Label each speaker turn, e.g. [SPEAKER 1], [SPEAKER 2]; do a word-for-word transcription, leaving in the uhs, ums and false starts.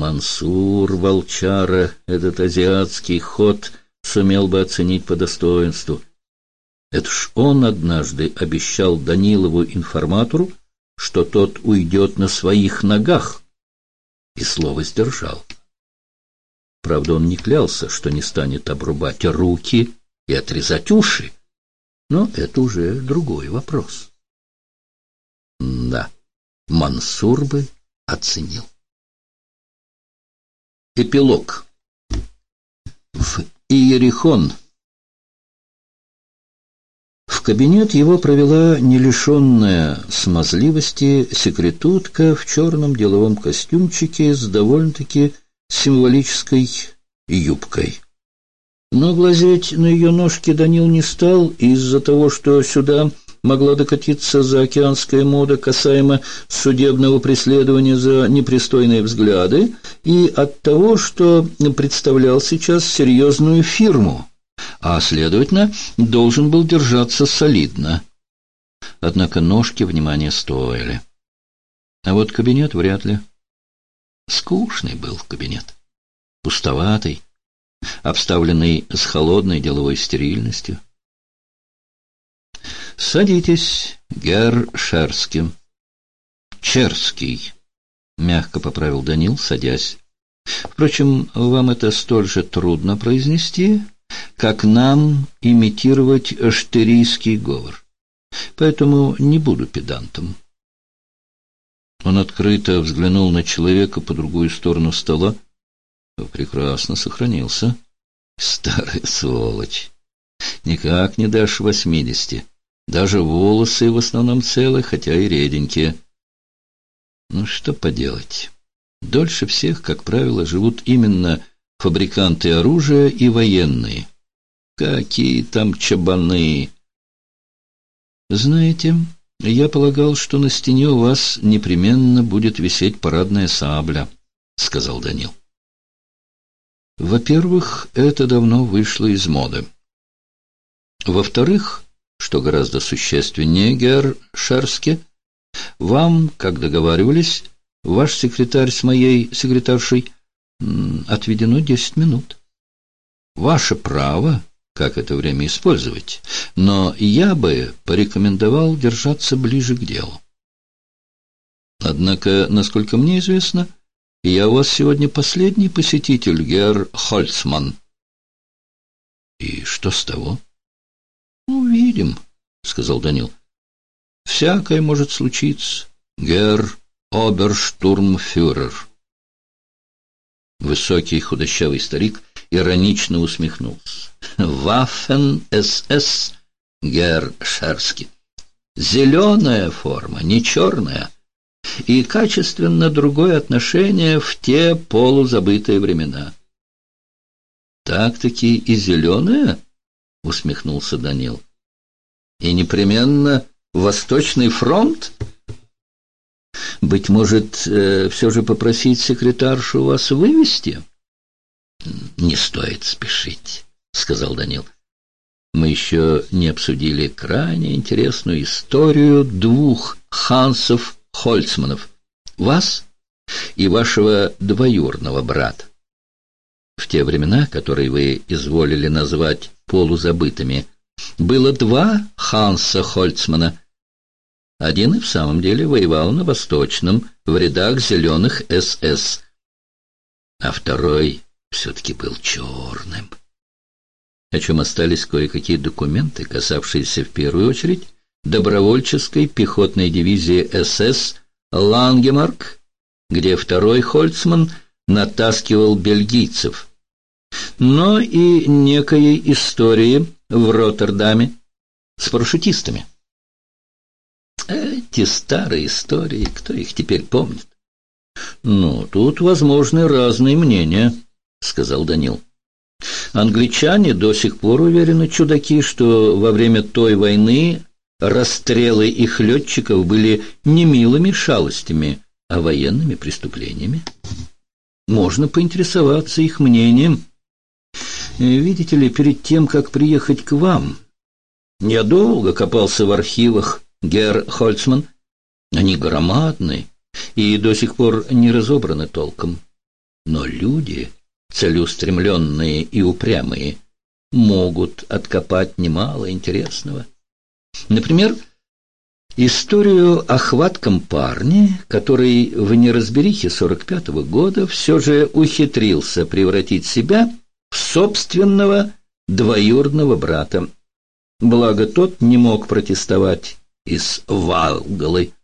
[SPEAKER 1] Мансур, волчара, этот азиатский ход сумел бы оценить по достоинству. Это ж он однажды обещал Данилову информатору, что тот уйдет на своих ногах, и слово сдержал. Правда, он не клялся, что не станет обрубать руки и отрезать уши, но это уже другой вопрос. Да, Мансур бы оценил. Эпилог. В Иерихон. В кабинет его провела не лишенная смазливости секретутка в черном деловом костюмчике с довольно-таки символической юбкой. Но глазеть на ее ножки Данил не стал из-за того, что сюда могла докатиться заокеанская мода касаемо судебного преследования за непристойные взгляды, и от того, что представлял сейчас серьезную фирму, а, следовательно, должен был держаться солидно. Однако ножки внимания стоили. А вот кабинет вряд ли. Скучный был кабинет, пустоватый, обставленный с холодной деловой стерильностью. «Садитесь, герр Шерский». «Черский», — мягко поправил Данил, садясь. «Впрочем, вам это столь же трудно произнести, как нам имитировать штырийский говор. Поэтому не буду педантом». Он открыто взглянул на человека по другую сторону стола. Прекрасно сохранился. Старая сволочь. Никак не дашь восьмидесяти. Даже волосы в основном целы, хотя и реденькие. Ну, что поделать. Дольше всех, как правило, живут именно фабриканты оружия и военные. Какие там чабаны! Знаете, я полагал, что на стене у вас непременно будет висеть парадная сабля, — сказал Данил. Во-первых, это давно вышло из моды. Во-вторых, что гораздо существеннее, герр Шерский, вам, как договаривались, ваш секретарь с моей секретаршей, отведено десять минут. Ваше право, как это время использовать, но я бы порекомендовал держаться ближе к делу. Однако, насколько мне известно, я у вас сегодня последний посетитель, герр Хольцман. И что с того? Увидим, — сказал Данил. Всякое может случиться, герр оберштурмфюрер. Высокий худощавый старик иронично усмехнулся. Ваффен-СС, герр Шерский. Зеленая форма, не черная. И качественно другое отношение в те полузабытые времена. Так-таки и зеленая? — усмехнулся Данил. И непременно Восточный фронт? Быть может, э, все же попросить секретаршу вас вывести? Не стоит спешить, — сказал Данил. Мы еще не обсудили крайне интересную историю двух Хансов Хольцманов, вас и вашего двоюродного брата. В те времена, которые вы изволили назвать полузабытыми, было два Ханса Хольцмана. Один и в самом деле воевал на Восточном в рядах зеленых СС, а второй все-таки был черным. О чем остались кое-какие документы, касавшиеся в первую очередь добровольческой пехотной дивизии СС «Лангемарк», где второй Хольцман натаскивал бельгийцев, но и некой истории в Роттердаме с парашютистами. Эти старые истории, кто их теперь помнит? Ну, тут возможны разные мнения, — сказал Данил. Англичане до сих пор уверены, чудаки, что во время той войны расстрелы их летчиков были не милыми шалостями, а военными преступлениями. Можно поинтересоваться их мнением. Видите ли, перед тем, как приехать к вам, я долго копался в архивах, герр Хольцман. Они громадны и до сих пор не разобраны толком. Но люди, целеустремленные и упрямые, могут откопать немало интересного. Например, историю о хватком парне, который в неразберихе сорок пятого года все же ухитрился превратить себя в собственного двоюродного брата. Благо тот не мог протестовать из Валгалы.